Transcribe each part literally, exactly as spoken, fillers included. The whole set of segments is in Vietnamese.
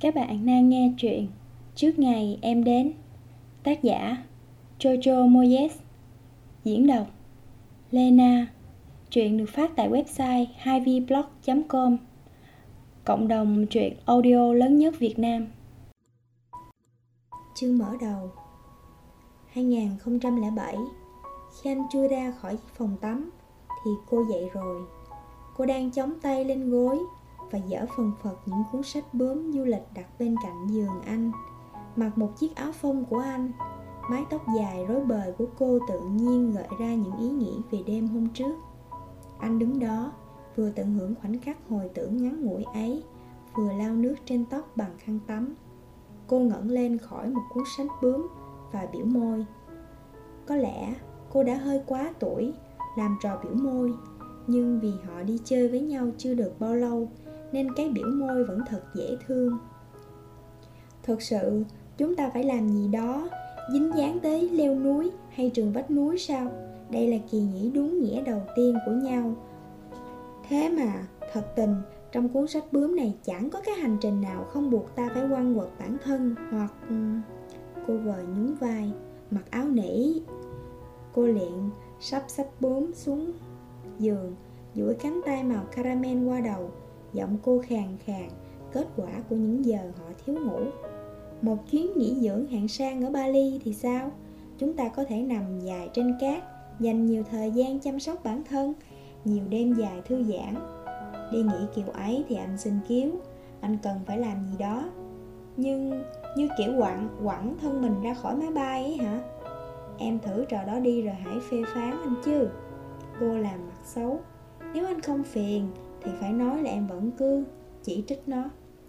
Các bạn đang nghe truyện Trước Ngày Em Đến, tác giả Jojo Moyes, diễn đọc Lena. Truyện được phát tại website hai v blog chấm com, cộng đồng truyện audio lớn nhất Việt Nam. Chương mở đầu. Hai không không bảy, khi anh chui ra khỏi phòng tắm thì cô dậy rồi. Cô đang chống tay lên gối và dở phần phật những cuốn sách bướm du lịch đặt bên cạnh giường anh. Mặc một chiếc áo phông của anh, mái tóc dài rối bời của cô tự nhiên gợi ra những ý nghĩ về đêm hôm trước. Anh đứng đó, vừa tận hưởng khoảnh khắc hồi tưởng ngắn ngủi ấy, vừa lau nước trên tóc bằng khăn tắm. Cô ngẩng lên khỏi một cuốn sách bướm và biểu môi. Có lẽ cô đã hơi quá tuổi làm trò biểu môi, nhưng vì họ đi chơi với nhau chưa được bao lâu nên cái biểu môi vẫn thật dễ thương. Thực sự chúng ta phải làm gì đó dính dáng tới leo núi hay trườn vách núi sao? Đây là kỳ nghỉ đúng nghĩa đầu tiên của nhau. Thế mà thật tình trong cuốn sách bướm này chẳng có cái hành trình nào không buộc ta phải quăng quật bản thân. Hoặc cô vờ nhún vai, mặc áo nỉ. Cô liền sắp sách bướm xuống giường, duỗi cánh tay màu caramel qua đầu. Giọng cô khàn khàn, kết quả của những giờ họ thiếu ngủ. Một chuyến nghỉ dưỡng hạng sang ở Bali thì sao? Chúng ta có thể nằm dài trên cát, dành nhiều thời gian chăm sóc bản thân, nhiều đêm dài thư giãn. Đi nghỉ kiểu ấy thì anh xin cứu, anh cần phải làm gì đó. Nhưng như kiểu quặng quẳng thân mình ra khỏi máy bay ấy hả? Em thử trò đó đi rồi hãy phê phán anh chứ. Cô làm mặt xấu. Nếu anh không phiền thì phải nói là em vẫn cứ chỉ trích nó.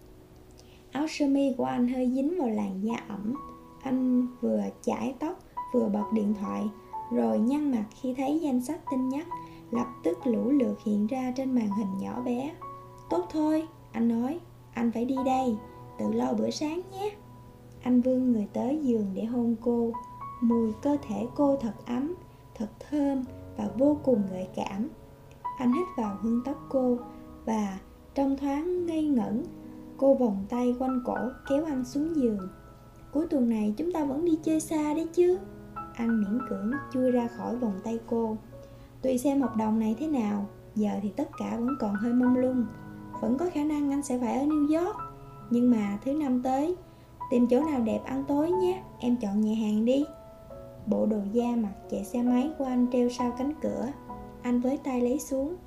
Áo sơ mi của anh hơi dính vào làn da ẩm. Anh vừa chải tóc vừa bật điện thoại, rồi nhăn mặt khi thấy danh sách tin nhắn lập tức lũ lượt hiện ra trên màn hình nhỏ bé. Tốt thôi, anh nói, anh phải đi đây, tự lo bữa sáng nhé. Anh vươn người tới giường để hôn cô. Mùi cơ thể cô thật ấm, thật thơm và vô cùng gợi cảm. Anh hít vào hương tóc cô và trong thoáng ngây ngẩn, cô vòng tay quanh cổ kéo anh xuống giường. Cuối tuần này chúng ta vẫn đi chơi xa đấy chứ? Anh miễn cưỡng chui ra khỏi vòng tay cô. Tùy xem hợp đồng này thế nào, giờ thì tất cả vẫn còn hơi mông lung. Vẫn có khả năng anh sẽ phải ở New York, nhưng mà thứ năm tới tìm chỗ nào đẹp ăn tối nhé, em chọn nhà hàng đi. Bộ đồ da mặc chạy xe máy của anh treo sau cánh cửa. Anh với tay lấy xuống.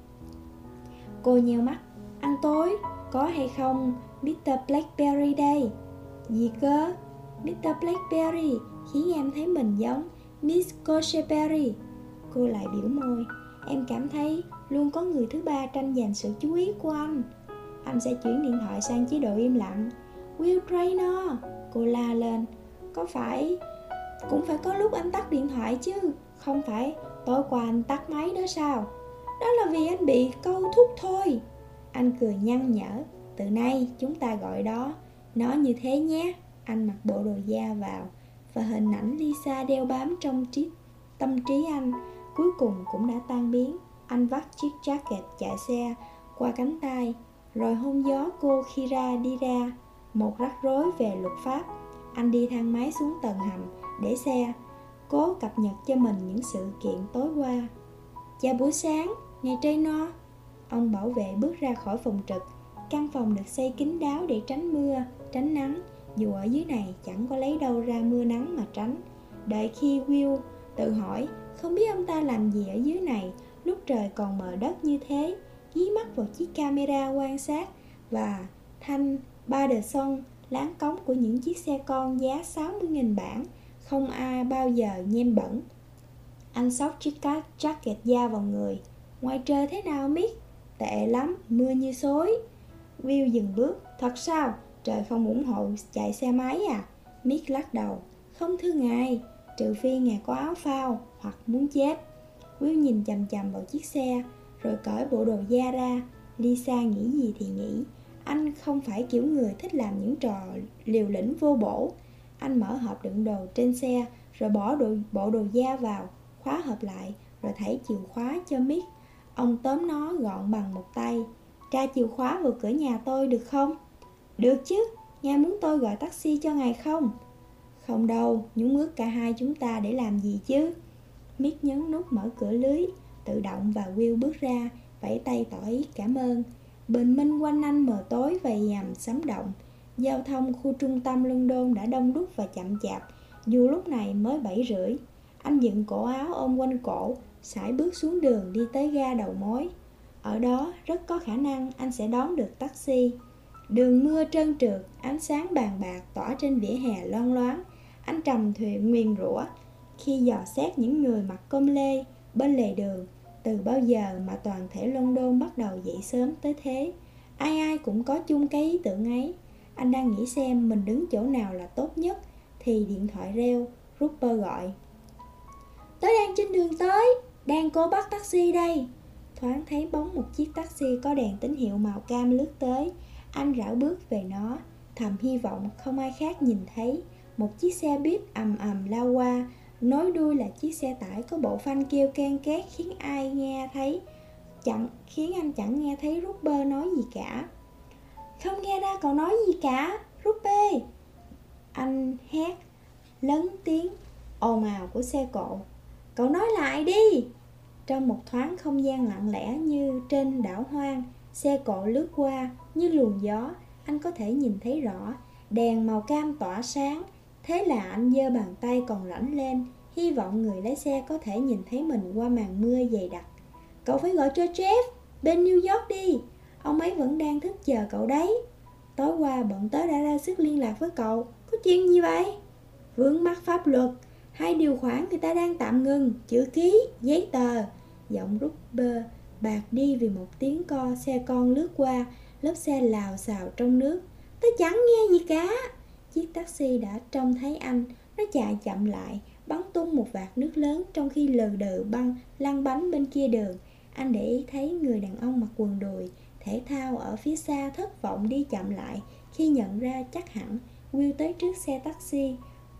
Cô nheo mắt. Ăn tối, có hay không mít tơ Blackberry đây? Gì cơ? mít tơ Blackberry khiến em thấy mình giống Miss Cocheberry. Cô lại biểu môi. Em cảm thấy luôn có người thứ ba tranh giành sự chú ý của anh. Anh sẽ chuyển điện thoại sang chế độ im lặng. Will Trainer, cô la lên. Có phải cũng phải có lúc anh tắt điện thoại chứ? Không phải tối qua anh tắt máy đó sao? Đó là vì anh bị câu thúc thôi. Anh cười nhăn nhở. Từ nay chúng ta gọi đó nó như thế nhé. Anh mặc bộ đồ da vào, và hình ảnh Lisa đeo bám trong trí, tâm trí anh cuối cùng cũng đã tan biến. Anh vắt chiếc jacket chạy xe qua cánh tay, rồi hôn gió cô khi ra đi ra. Một rắc rối về luật pháp. Anh đi thang máy xuống tầng hầm để xe, cố cập nhật cho mình những sự kiện tối qua. Chào buổi sáng, ngày Trainer. Ông bảo vệ bước ra khỏi phòng trực. Căn phòng được xây kín đáo để tránh mưa, tránh nắng, dù ở dưới này chẳng có lấy đâu ra mưa nắng mà tránh. Đợi khi Will tự hỏi không biết ông ta làm gì ở dưới này lúc trời còn mờ đất như thế, dí mắt vào chiếc camera quan sát và thanh ba đờ son láng cống của những chiếc xe con giá sáu mươi nghìn bảng, không ai bao giờ nhem bẩn. Anh xốc chiếc jacket da vào người. Ngoài trời thế nào Mick? Tệ lắm, mưa như xối. Will dừng bước. Thật sao? Trời không ủng hộ chạy xe máy à? Mick lắc đầu. Không thưa ngài, trừ phi ngài có áo phao hoặc muốn chết. Will nhìn chằm chằm vào chiếc xe, rồi cởi bộ đồ da ra. Lisa nghĩ gì thì nghĩ. Anh không phải kiểu người thích làm những trò liều lĩnh vô bổ. Anh mở hộp đựng đồ trên xe, rồi bỏ đồ, bộ đồ da vào, khóa hộp lại, rồi thảy chìa khóa cho Mick. Ông tóm nó gọn bằng một tay. Tra chìa khóa vào cửa nhà tôi được không? Được chứ, Ngài muốn tôi gọi taxi cho ngài không? Không đâu, nhúng ướt cả hai chúng ta để làm gì chứ? Mick nhấn nút mở cửa lưới tự động và Will bước ra, vẫy tay tỏ ý cảm ơn. Bình minh quanh anh mờ tối và dầm sấm động. Giao thông khu trung tâm London đã đông đúc và chậm chạp, dù lúc này mới bảy rưỡi. Anh dựng cổ áo ôm quanh cổ, sải bước xuống đường đi tới ga đầu mối. Ở đó rất có khả năng anh sẽ đón được taxi. Đường mưa trơn trượt, ánh sáng bàn bạc tỏa trên vỉa hè loang loáng. Anh trầm thuyền nguyền rủa khi dò xét những người mặc com lê bên lề đường. Từ bao giờ mà toàn thể London bắt đầu dậy sớm tới thế? Ai ai cũng có chung cái ý tưởng ấy. Anh đang nghĩ xem mình đứng chỗ nào là tốt nhất thì điện thoại reo. Rupert gọi. Tớ đang trên đường tới, đang cố bắt taxi đây. Thoáng thấy bóng một chiếc taxi có đèn tín hiệu màu cam lướt tới. Anh rảo bước về nó, thầm hy vọng không ai khác nhìn thấy. Một chiếc xe buýt ầm ầm lao qua, nối đuôi là chiếc xe tải có bộ phanh kêu ken két khiến ai nghe thấy chẳng khiến anh chẳng nghe thấy Rupert nói gì cả. Không nghe ra cậu nói gì cả, Rupert. Anh hét lớn tiếng ồn ào của xe cộ. Cậu nói lại đi. Trong một thoáng không gian lặng lẽ như trên đảo hoang, xe cộ lướt qua như luồng gió. Anh có thể nhìn thấy rõ đèn màu cam tỏa sáng. Thế là anh giơ bàn tay còn rảnh lên, hy vọng người lái xe có thể nhìn thấy mình qua màn mưa dày đặc. Cậu phải gọi cho Jeff bên New York đi, ông ấy vẫn đang thức chờ cậu đấy. Tối qua bọn tớ đã ra sức liên lạc với cậu. Có chuyện gì vậy? Vướng mắc pháp luật, hai điều khoản người ta đang tạm ngừng, chữ ký, giấy tờ. Giọng Rupert bạc đi vì một tiếng co xe con lướt qua, lớp xe lào xào trong nước. Tớ chẳng nghe gì cả. Chiếc taxi đã trông thấy anh, nó chạy chậm lại, bắn tung một vạt nước lớn trong khi lừ đừ băng lăn bánh bên kia đường. Anh để ý thấy người đàn ông mặc quần đùi thể thao ở phía xa thất vọng đi chậm lại khi nhận ra chắc hẳn Will tới trước xe taxi.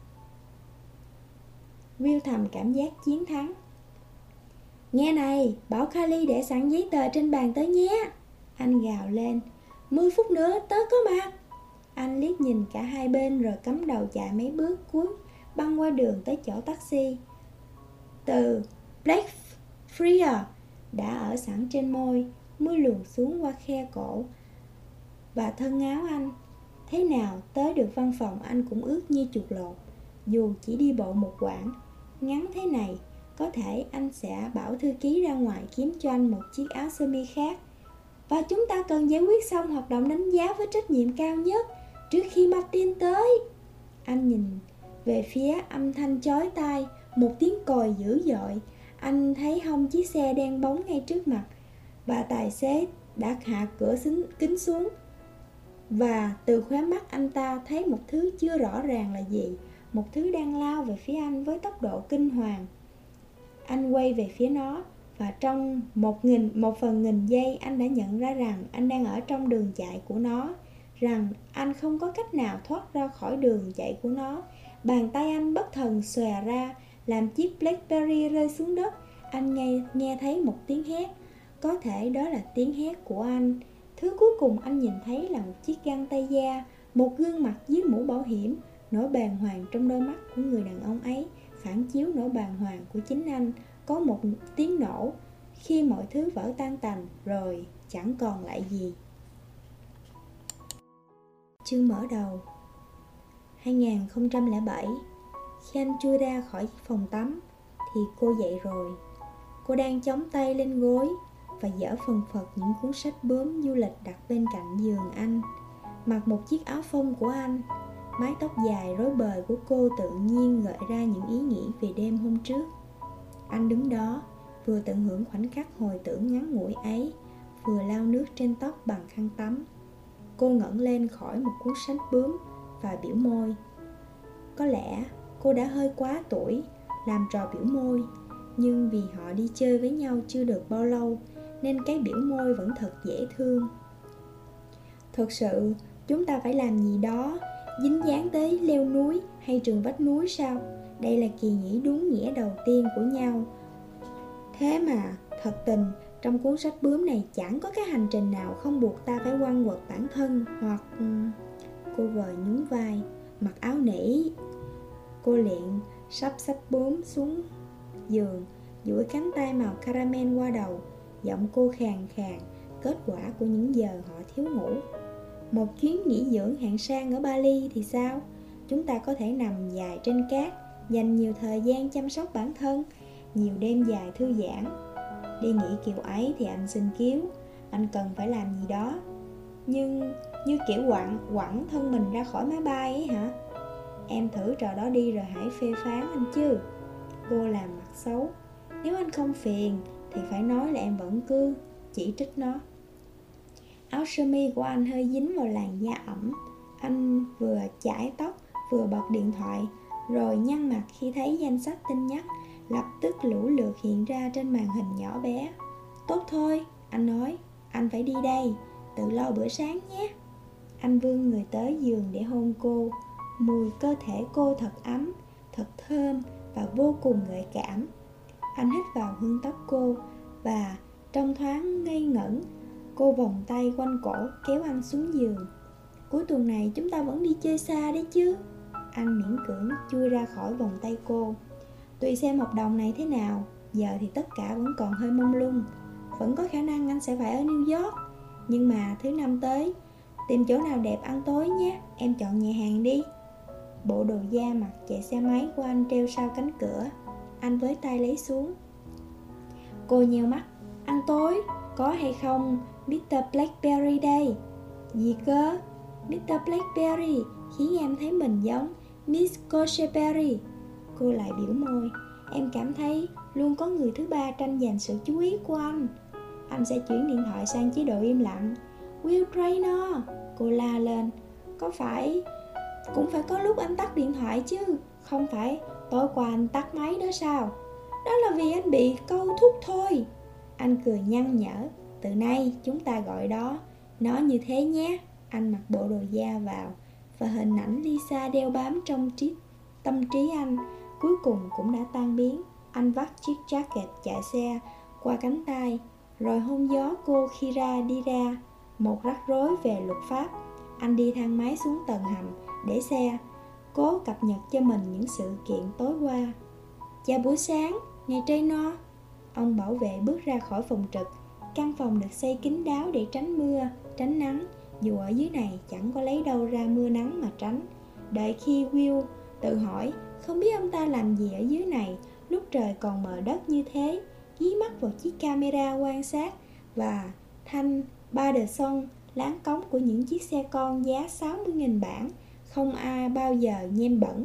Will thầm cảm giác chiến thắng. Nghe này, bảo Kylie để sẵn giấy tờ trên bàn tới nhé. Anh gào lên. Mười phút nữa tớ có mặt. Anh liếc nhìn cả hai bên rồi cắm đầu chạy mấy bước cuối băng qua đường tới chỗ taxi. Từ Blackfriars đã ở sẵn trên môi, mưa luồn xuống qua khe cổ và thân áo anh. Thế nào tới được văn phòng anh cũng ướt như chuột lột. Dù chỉ đi bộ một quãng ngắn thế này, có thể anh sẽ bảo thư ký ra ngoài kiếm cho anh một chiếc áo sơ mi khác. Và chúng ta cần giải quyết xong hoạt động đánh giá với trách nhiệm cao nhất trước khi Martin tới. Anh nhìn về phía âm thanh chói tai, một tiếng còi dữ dội. Anh thấy hông chiếc xe đen bóng ngay trước mặt và tài xế đã hạ cửa kính xuống. Và từ khóe mắt anh ta thấy một thứ chưa rõ ràng là gì, một thứ đang lao về phía anh với tốc độ kinh hoàng. Anh quay về phía nó và trong một, nghìn, một phần nghìn giây anh đã nhận ra rằng anh đang ở trong đường chạy của nó, rằng anh không có cách nào thoát ra khỏi đường chạy của nó. Bàn tay anh bất thần xòe ra, làm chiếc Blackberry rơi xuống đất. Anh nghe, nghe thấy một tiếng hét. Có thể đó là tiếng hét của anh. Thứ cuối cùng anh nhìn thấy là một chiếc găng tay da, một gương mặt dưới mũ bảo hiểm. Nỗi bàng hoàng trong đôi mắt của người đàn ông ấy phản chiếu nỗi bàng hoàng của chính anh. Có một tiếng nổ khi mọi thứ vỡ tan tành rồi chẳng còn lại gì. Chương mở đầu. Hai không không bảy. Khi anh chui ra khỏi phòng tắm thì cô dậy rồi. Cô đang chống tay lên gối và dở phần phật những cuốn sách bướm du lịch đặt bên cạnh giường anh. Mặc một chiếc áo phông của anh, mái tóc dài rối bời của cô tự nhiên gợi ra những ý nghĩ về đêm hôm trước. Anh đứng đó, vừa tận hưởng khoảnh khắc hồi tưởng ngắn ngủi ấy, vừa lau nước trên tóc bằng khăn tắm. Cô ngẩng lên khỏi một cuốn sách bướm và biểu môi. Có lẽ cô đã hơi quá tuổi làm trò biểu môi, nhưng vì họ đi chơi với nhau chưa được bao lâu nên cái biểu môi vẫn thật dễ thương. Thực sự chúng ta phải làm gì đó dính dáng tới leo núi hay trường vách núi sao? Đây là kỳ nghỉ đúng nghĩa đầu tiên của nhau. Thế mà thật tình trong cuốn sách bướm này chẳng có cái hành trình nào không buộc ta phải quăng quật bản thân hoặc... Cô vờ nhún vai, mặc áo nỉ. Cô Liện sắp sách bướm xuống giường, duỗi cánh tay màu caramel qua đầu. Giọng cô khàn khàn, kết quả của những giờ họ thiếu ngủ. Một chuyến nghỉ dưỡng hạng sang ở Bali thì sao? Chúng ta có thể nằm dài trên cát, dành nhiều thời gian chăm sóc bản thân, nhiều đêm dài thư giãn. Đi nghỉ kiểu ấy thì anh xin cứu, anh cần phải làm gì đó. Nhưng như kiểu quặng quẳng thân mình ra khỏi máy bay ấy hả? Em thử trò đó đi rồi hãy phê phán anh chứ. Cô làm mặt xấu. Nếu anh không phiền thì phải nói là em vẫn cứ chỉ trích nó. Áo sơ mi của anh hơi dính vào làn da ẩm. Anh vừa chải tóc vừa bật điện thoại, rồi nhăn mặt khi thấy danh sách tin nhắn lập tức lũ lượt hiện ra trên màn hình nhỏ bé. Tốt thôi, anh nói, anh phải đi đây, tự lo bữa sáng nhé. Anh vươn người tới giường để hôn cô. Mùi cơ thể cô thật ấm, thật thơm và vô cùng gợi cảm. Anh hít vào hương tóc cô và trong thoáng ngây ngẩn, cô vòng tay quanh cổ kéo anh xuống giường. Cuối tuần này chúng ta vẫn đi chơi xa đấy chứ? Anh miễn cưỡng chui ra khỏi vòng tay cô. Tùy xem hợp đồng này thế nào, giờ thì tất cả vẫn còn hơi mông lung. Vẫn có khả năng anh sẽ phải ở New York. Nhưng mà thứ năm tới, tìm chỗ nào đẹp ăn tối nhé, em chọn nhà hàng đi. Bộ đồ da mặc chạy xe máy của anh treo sau cánh cửa. Anh với tay lấy xuống. Cô nheo mắt. Ăn tối, có hay không mít tơ Blackberry đây? Gì cơ? mít tơ Blackberry khiến em thấy mình giống Miss Cocheberry. Cô lại biểu môi. Em cảm thấy luôn có người thứ ba tranh giành sự chú ý của anh. Anh sẽ chuyển điện thoại sang chế độ im lặng. Will Trainer, cô la lên. Có phải cũng phải có lúc anh tắt điện thoại chứ? Không phải tối qua anh tắt máy đó sao? Đó là vì anh bị câu thúc thôi. Anh cười nhăn nhở. Từ nay chúng ta gọi đó nó như thế nhé. Anh mặc bộ đồ da vào, và hình ảnh Lisa đeo bám trong trí, tâm trí anh cuối cùng cũng đã tan biến. Anh vắt chiếc jacket chạy xe qua cánh tay, rồi hôn gió cô khi ra đi ra. Một rắc rối về luật pháp. Anh đi thang máy xuống tầng hầm để xe, cố cập nhật cho mình những sự kiện tối qua. Chào buổi sáng, ngày Trainer. Ông bảo vệ bước ra khỏi phòng trực. Căn phòng được xây kín đáo để tránh mưa, tránh nắng, dù ở dưới này chẳng có lấy đâu ra mưa nắng mà tránh. Đợi khi Will tự hỏi không biết ông ta làm gì ở dưới này lúc trời còn mờ đất như thế, dí mắt vào chiếc camera quan sát và thanh ba đờ son láng cống của những chiếc xe con giá sáu mươi nghìn bảng, không ai bao giờ nhem bẩn.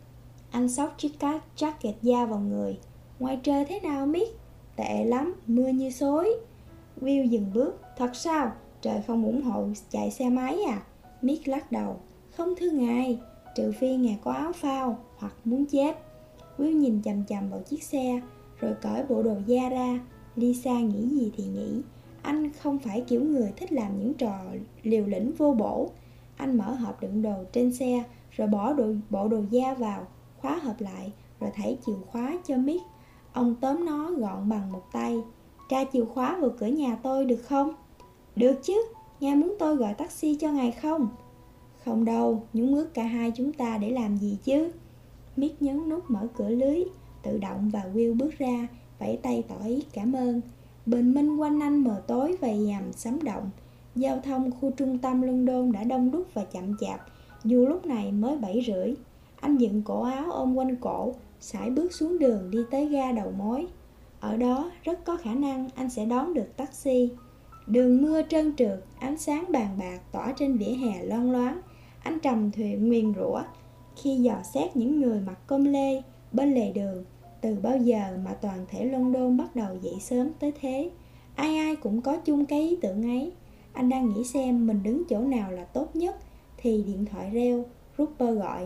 Anh xốc chiếc jacket da vào người. Ngoài trời thế nào Mick? Tệ lắm, mưa như xối. Will dừng bước. Thật sao? Trời không ủng hộ chạy xe máy à? Mick lắc đầu. Không thưa ngài, trừ phi ngài có áo phao hoặc muốn chết. Will nhìn chằm chằm vào chiếc xe, rồi cởi bộ đồ da ra. Lisa nghĩ gì thì nghĩ. Anh không phải kiểu người thích làm những trò liều lĩnh vô bổ. Anh mở hộp đựng đồ trên xe, rồi bỏ đồ, bộ đồ da vào, khóa hộp lại, rồi thảy chìa khóa cho Mick. Ông tóm nó gọn bằng một tay. Tra chìa khóa vào cửa nhà tôi được không? Được chứ, ngài muốn tôi gọi taxi cho ngài không? Không đâu, nhúng ướt cả hai chúng ta để làm gì chứ? Mick nhấn nút mở cửa lưới tự động và Will bước ra, vẫy tay tỏ ý cảm ơn. Bình minh quanh anh mờ tối và dầm sấm động. Giao thông khu trung tâm London đã đông đúc và chậm chạp, dù lúc này mới bảy rưỡi. Anh dựng cổ áo ôm quanh cổ, sải bước xuống đường đi tới ga đầu mối. Ở đó rất có khả năng anh sẽ đón được taxi. Đường mưa trơn trượt, ánh sáng bàn bạc tỏa trên vỉa hè loang loáng. Anh trầm thuyền nguyền rủa khi dò xét những người mặc com lê bên lề đường. Từ bao giờ mà toàn thể London bắt đầu dậy sớm tới thế? Ai ai cũng có chung cái ý tưởng ấy. Anh đang nghĩ xem mình đứng chỗ nào là tốt nhất, thì điện thoại reo. Rupert gọi.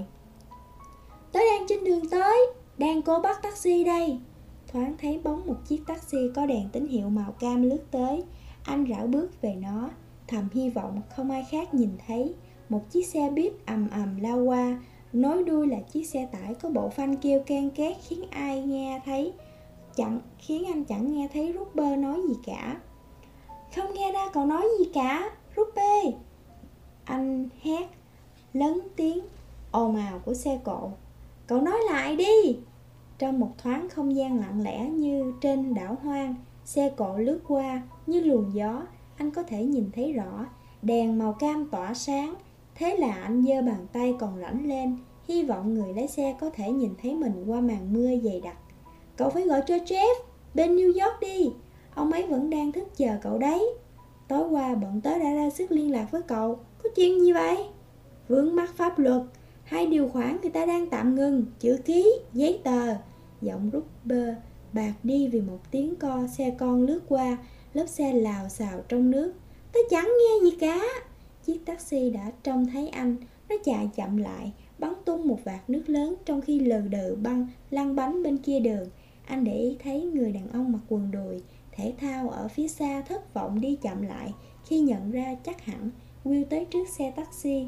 Tớ đang trên đường tới, đang cố bắt taxi đây. Thoáng thấy bóng một chiếc taxi có đèn tín hiệu màu cam lướt tới. Anh rảo bước về nó, thầm hy vọng không ai khác nhìn thấy. Một chiếc xe buýt ầm ầm lao qua, nối đuôi là chiếc xe tải có bộ phanh kêu ken két khiến ai nghe thấy chẳng khiến anh chẳng nghe thấy Rupert nói gì cả. Không nghe ra cậu nói gì cả, Rupert. Anh hét lớn tiếng ồn ào của xe cộ. Cậu nói lại đi! Trong một thoáng không gian lặng lẽ như trên đảo hoang, xe cộ lướt qua như luồng gió. Anh có thể nhìn thấy rõ, đèn màu cam tỏa sáng. Thế là anh giơ bàn tay còn rảnh lên, hy vọng người lái xe có thể nhìn thấy mình qua màn mưa dày đặc. Cậu phải gọi cho Jeff bên New York đi, ông ấy vẫn đang thức chờ cậu đấy. Tối qua bọn tớ đã ra sức liên lạc với cậu. Có chuyện gì vậy? Vướng mắc pháp luật, hai điều khoản người ta đang tạm ngừng, chữ ký, giấy tờ. Giọng Rupert bạc đi vì một tiếng co xe con lướt qua, lớp xe lào xào trong nước. Tớ chẳng nghe gì cả. Chiếc taxi đã trông thấy anh. Nó chạy chậm lại, bắn tung một vạt nước lớn trong khi lừ đừ băng lăn bánh bên kia đường. Anh để ý thấy người đàn ông mặc quần đùi thể thao ở phía xa thất vọng đi chậm lại khi nhận ra chắc hẳn Will tới trước xe taxi.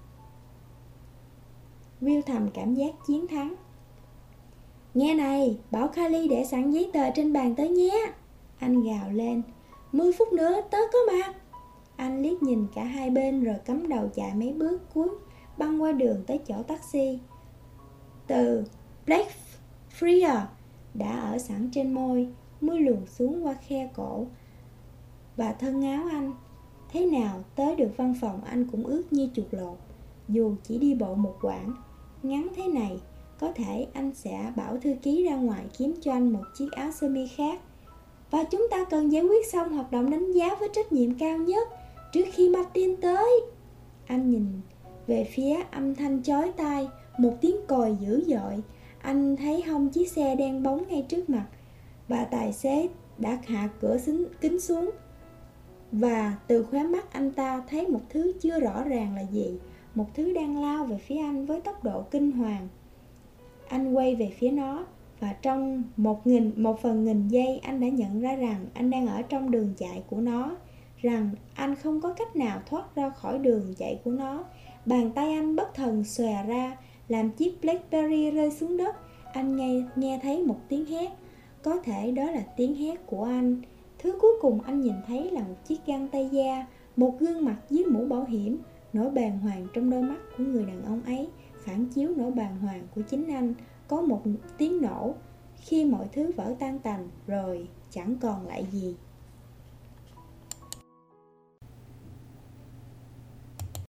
Will thầm cảm giác chiến thắng. Nghe này, bảo Kylie để sẵn giấy tờ trên bàn tới nhé. Anh gào lên. Mười phút nữa tớ có mặt. Anh liếc nhìn cả hai bên rồi cắm đầu chạy mấy bước cuối băng qua đường tới chỗ taxi. Từ Blackfriars đã ở sẵn trên môi, mưa luồn xuống qua khe cổ và thân áo anh. Thế nào tới được văn phòng anh cũng ướt như chuột lột. Dù chỉ đi bộ một quãng ngắn thế này, có thể anh sẽ bảo thư ký ra ngoài kiếm cho anh một chiếc áo sơ mi khác. Và chúng ta cần giải quyết xong hoạt động đánh giá với trách nhiệm cao nhất trước khi Martin tới. Anh nhìn về phía âm thanh chói tai, một tiếng còi dữ dội. Anh thấy hông chiếc xe đen bóng ngay trước mặt và tài xế đã hạ cửa kính xuống. Và từ khóe mắt anh ta thấy một thứ chưa rõ ràng là gì, một thứ đang lao về phía anh với tốc độ kinh hoàng. Anh quay về phía nó và trong một, nghìn, một phần nghìn giây anh đã nhận ra rằng anh đang ở trong đường chạy của nó, rằng anh không có cách nào thoát ra khỏi đường chạy của nó. Bàn tay anh bất thần xòe ra, làm chiếc Blackberry rơi xuống đất. Anh nghe, nghe thấy một tiếng hét. Có thể đó là tiếng hét của anh. Thứ cuối cùng anh nhìn thấy là một chiếc găng tay da, một gương mặt dưới mũ bảo hiểm. Nỗi bàng hoàng trong đôi mắt của người đàn ông ấy phản chiếu nỗi bàng hoàng của chính anh. Có một tiếng nổ khi mọi thứ vỡ tan tành rồi chẳng còn lại gì.